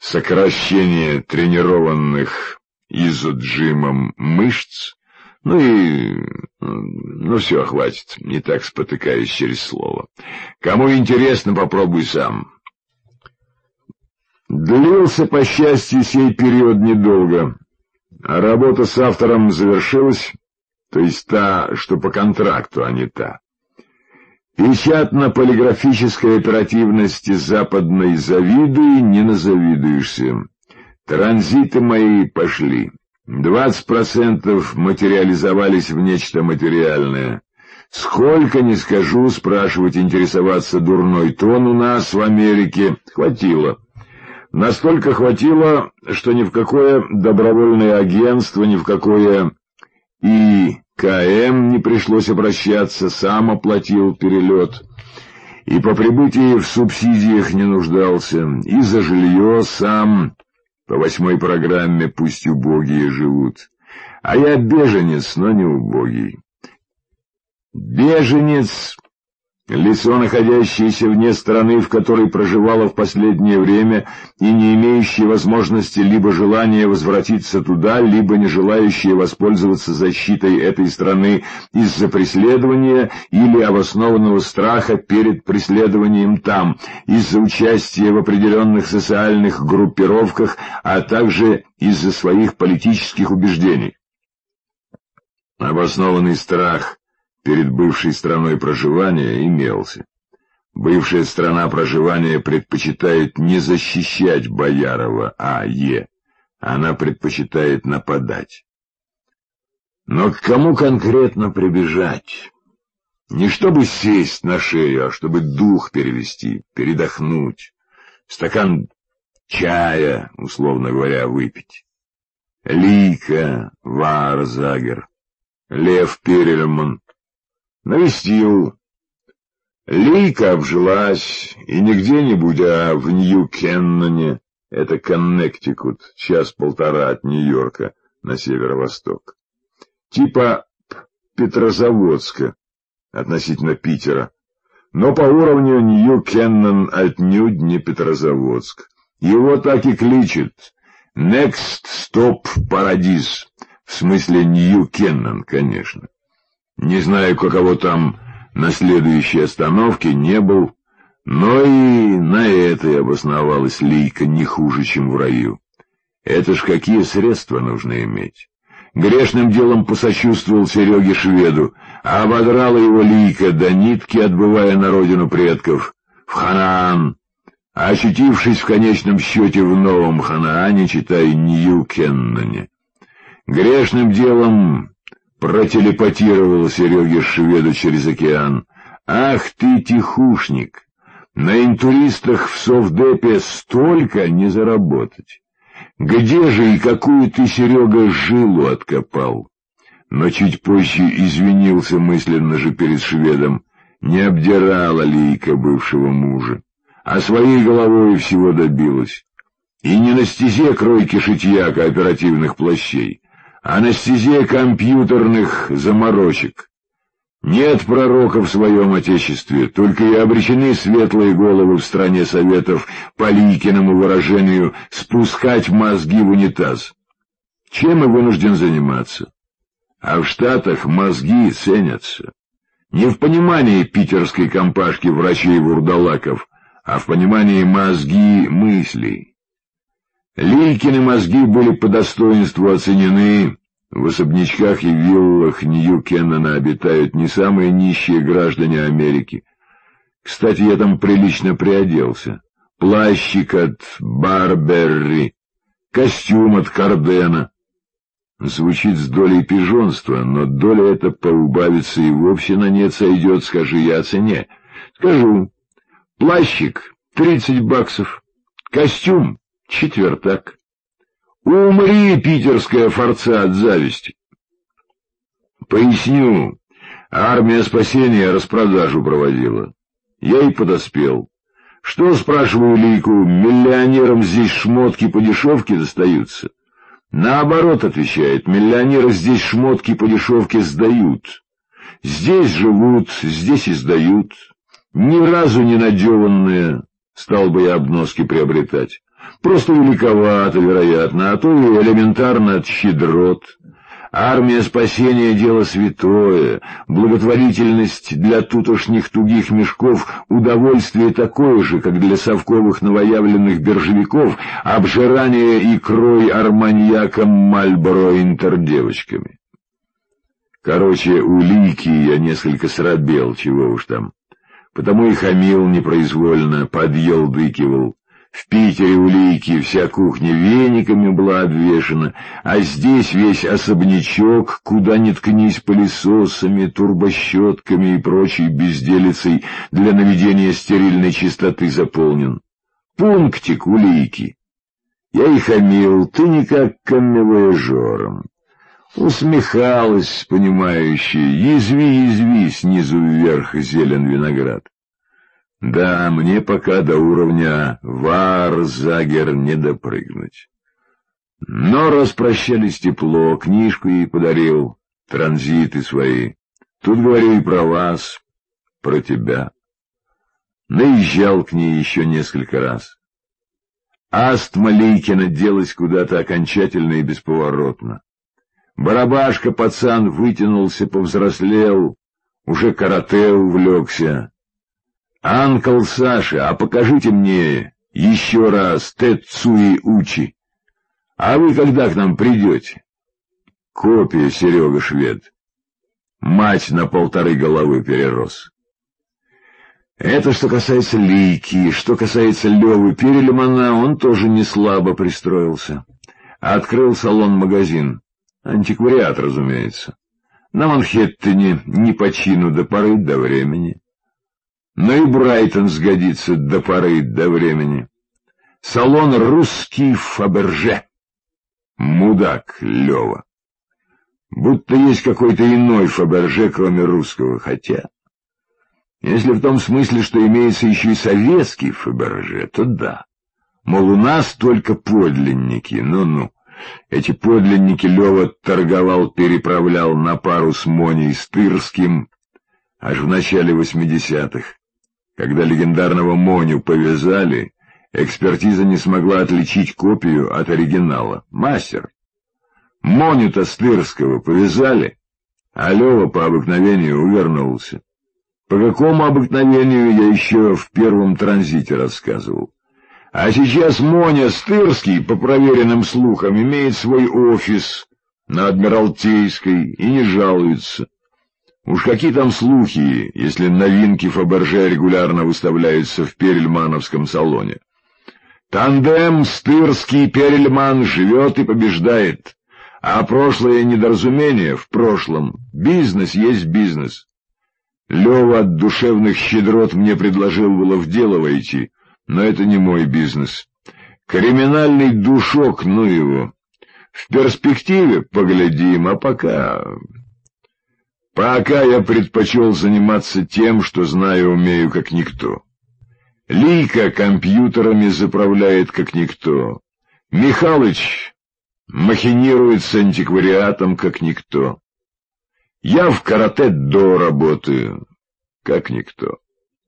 сокращение тренированных изоджимом мышц, ну все, хватит, не так спотыкаюсь через слово. Кому интересно, попробуй сам. Длился, по счастью, сей период недолго, а работа с автором завершилась, то есть та, что по контракту, а не та. Печатно-полиграфической оперативности западной завидуй, не назавидуешься. Транзиты мои пошли. 20% материализовались в нечто материальное. Сколько, не скажу, спрашивать, интересоваться дурной тон у нас в Америке хватило. Настолько хватило, что ни в какое добровольное агентство, ни в какое ИКМ не пришлось обращаться, сам оплатил перелет. И по прибытии в субсидиях не нуждался, и за жилье сам, по 8-й программе пусть убогие живут. А я беженец, но не убогий. Беженец — лицо, находящееся вне страны, в которой проживало в последнее время, и не имеющее возможности либо желания возвратиться туда, либо не желающее воспользоваться защитой этой страны из-за преследования или обоснованного страха перед преследованием там, из-за участия в определенных социальных группировках, а также из-за своих политических убеждений. Обоснованный страх перед бывшей страной проживания имелся. Бывшая страна проживания предпочитает не защищать Боярова А.Е. Она предпочитает нападать. Но к кому конкретно прибежать? Не чтобы сесть на шею, а чтобы дух перевести, передохнуть, стакан чая, условно говоря, выпить. Лика Варзагер, Лев Перельман навестил. Лика обжилась, и не где-нибудь, а в Нью-Кенноне, это Коннектикут, час-полтора от Нью-Йорка на северо-восток. Типа Петрозаводска относительно Питера, но по уровню Нью-Кеннон отнюдь не Петрозаводск. Его так и кличут «Next Stop Paradise», в смысле Нью-Кеннон, конечно. Не знаю, каково там на следующей остановке, не был, но и на этой обосновалась Лика не хуже, чем в раю. Это ж какие средства нужно иметь. Грешным делом посочувствовал Сереге Шведу, а ободрала его Лика до нитки, отбывая на родину предков, в Ханаан, а очутившись в конечном счете в новом Ханаане, читай Нью-Кенноне. Грешным делом протелепатировал Сереге Шведу через океан. Ах ты, тихушник! На интуристах в Совдепе столько не заработать. Где же и какую ты, Серега, жилу откопал? Но чуть позже извинился мысленно же перед шведом. Не обдирала Лика бывшего мужа, а своей головой всего добилась. И не на стезе кройки шитья кооперативных плащей, а на стезе компьютерных заморочек. Нет пророка в своем отечестве, только и обречены светлые головы в стране советов по Ликиному выражению спускать мозги в унитаз. Чем и вынужден заниматься. А в Штатах мозги ценятся. Не в понимании питерской компашки врачей-вурдалаков, а в понимании мозги мыслей. Ликины мозги были по достоинству оценены. В особнячках и виллах Нью-Кеннона обитают не самые нищие граждане Америки. Кстати, я там прилично приоделся. Плащик от Барберри, костюм от Кардена. Звучит с долей пижонства, но доля эта поубавится и вовсе на нет сойдет, скажи я о цене. Скажу. Плащик — $30, костюм — четвертак. Умри, питерская форца, от зависти. Поясню. Армия спасения распродажу проводила. Я и подоспел. Что, спрашиваю Лику, миллионерам здесь шмотки по дешевке достаются? Наоборот, отвечает, миллионеры здесь шмотки по дешевке сдают. Здесь живут, здесь и сдают. Ни разу не надеванные, стал бы я обноски приобретать. Просто великовато, вероятно, а то и элементарно от щедрот. Армия спасения — дело святое, благотворительность для тутошних тугих мешков — удовольствие такое же, как для совковых новоявленных биржевиков обжирание икрой арманьяком Мальборо интердевочками. Короче, у Лики я несколько срабел, чего уж там, потому и хамил непроизвольно, подъелдыкивал. В Питере у Лики вся кухня вениками была обвешана, а здесь весь особнячок, куда ни ткнись, пылесосами, турбощетками и прочей безделицей для наведения стерильной чистоты заполнен. Пунктик у Лики. Я и хамил, ты никак камевояжером. Усмехалась, понимающая, язви, снизу вверх зелен виноград. Да, мне пока до уровня Варзагер не допрыгнуть. Но распрощались тепло, книжку ей подарил, транзиты свои. Тут говорю и про вас, про тебя. Наезжал к ней еще несколько раз. Астма Лейкина делась куда-то окончательно и бесповоротно. Барабашка пацан вытянулся, повзрослел, уже карате увлекся. «Анкл Саша, а покажите мне еще раз Тэцуи Учи. А вы когда к нам придете?» Копия Серега Швед. Мать на 1,5 головы перерос. Это что касается Лики. Что касается Левы Перельмана, он тоже не слабо пристроился. Открыл салон-магазин. Антиквариат, разумеется. На Манхэттене не по чину до поры до времени. Но и Брайтон сгодится до поры до времени. Салон «Русский Фаберже». Мудак Лева. Будто есть какой-то иной Фаберже, кроме русского, хотя... Если в том смысле, что имеется еще и советский Фаберже, то да. Мол, у нас только подлинники, ну-ну. Эти подлинники Лева торговал, переправлял на пару с Моней Стырским аж в начале 80-х. Когда легендарного Моню повязали, экспертиза не смогла отличить копию от оригинала. Мастер. Моню-то Стырского повязали, а Лева по обыкновению увернулся. По какому обыкновению я еще в первом транзите рассказывал. А сейчас Моня Стырский, по проверенным слухам, имеет свой офис на Адмиралтейской и не жалуется. Уж какие там слухи, если новинки Фаберже регулярно выставляются в Перельмановском салоне. Тандем Стырский-Перельман живет и побеждает, а прошлое недоразумение в прошлом. Бизнес есть бизнес. Лева от душевных щедрот мне предложил было в дело войти, но это не мой бизнес. Криминальный душок, ну его. В перспективе поглядим, а пока... Пока я предпочел заниматься тем, что знаю, умею как никто. Лика компьютерами заправляет как никто. Михалыч махинирует с антиквариатом как никто. Я в каратэ-до работаю, как никто.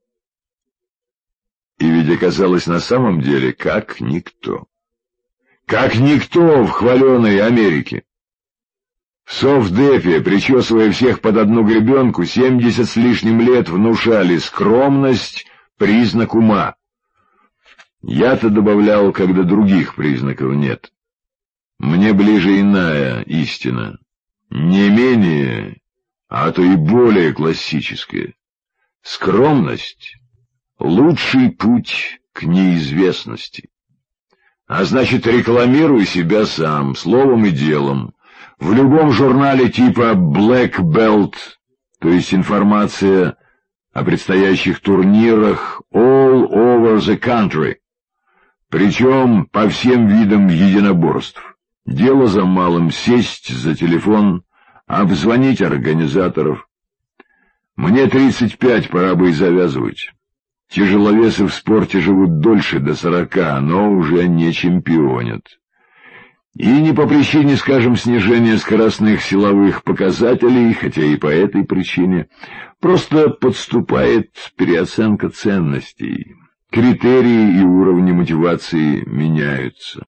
И ведь оказалось на самом деле как никто. Как никто в хваленой Америке. В Совдепе, причесывая всех под одну гребенку, 70 с лишним лет внушали: скромность — признак ума. Я-то добавлял, когда других признаков нет. Мне ближе иная истина, не менее, а то и более классическая. Скромность — лучший путь к неизвестности. А значит, рекламируй себя сам, словом и делом. В любом журнале типа Black Belt, то есть информация о предстоящих турнирах all over the country, причем по всем видам единоборств. Дело за малым — сесть за телефон, обзвонить организаторов. Мне 35, пора бы и завязывать. Тяжеловесы в спорте живут дольше, до 40, но уже не чемпионят. И не по причине, скажем, снижения скоростных силовых показателей, хотя и по этой причине, просто подступает переоценка ценностей. Критерии и уровни мотивации меняются.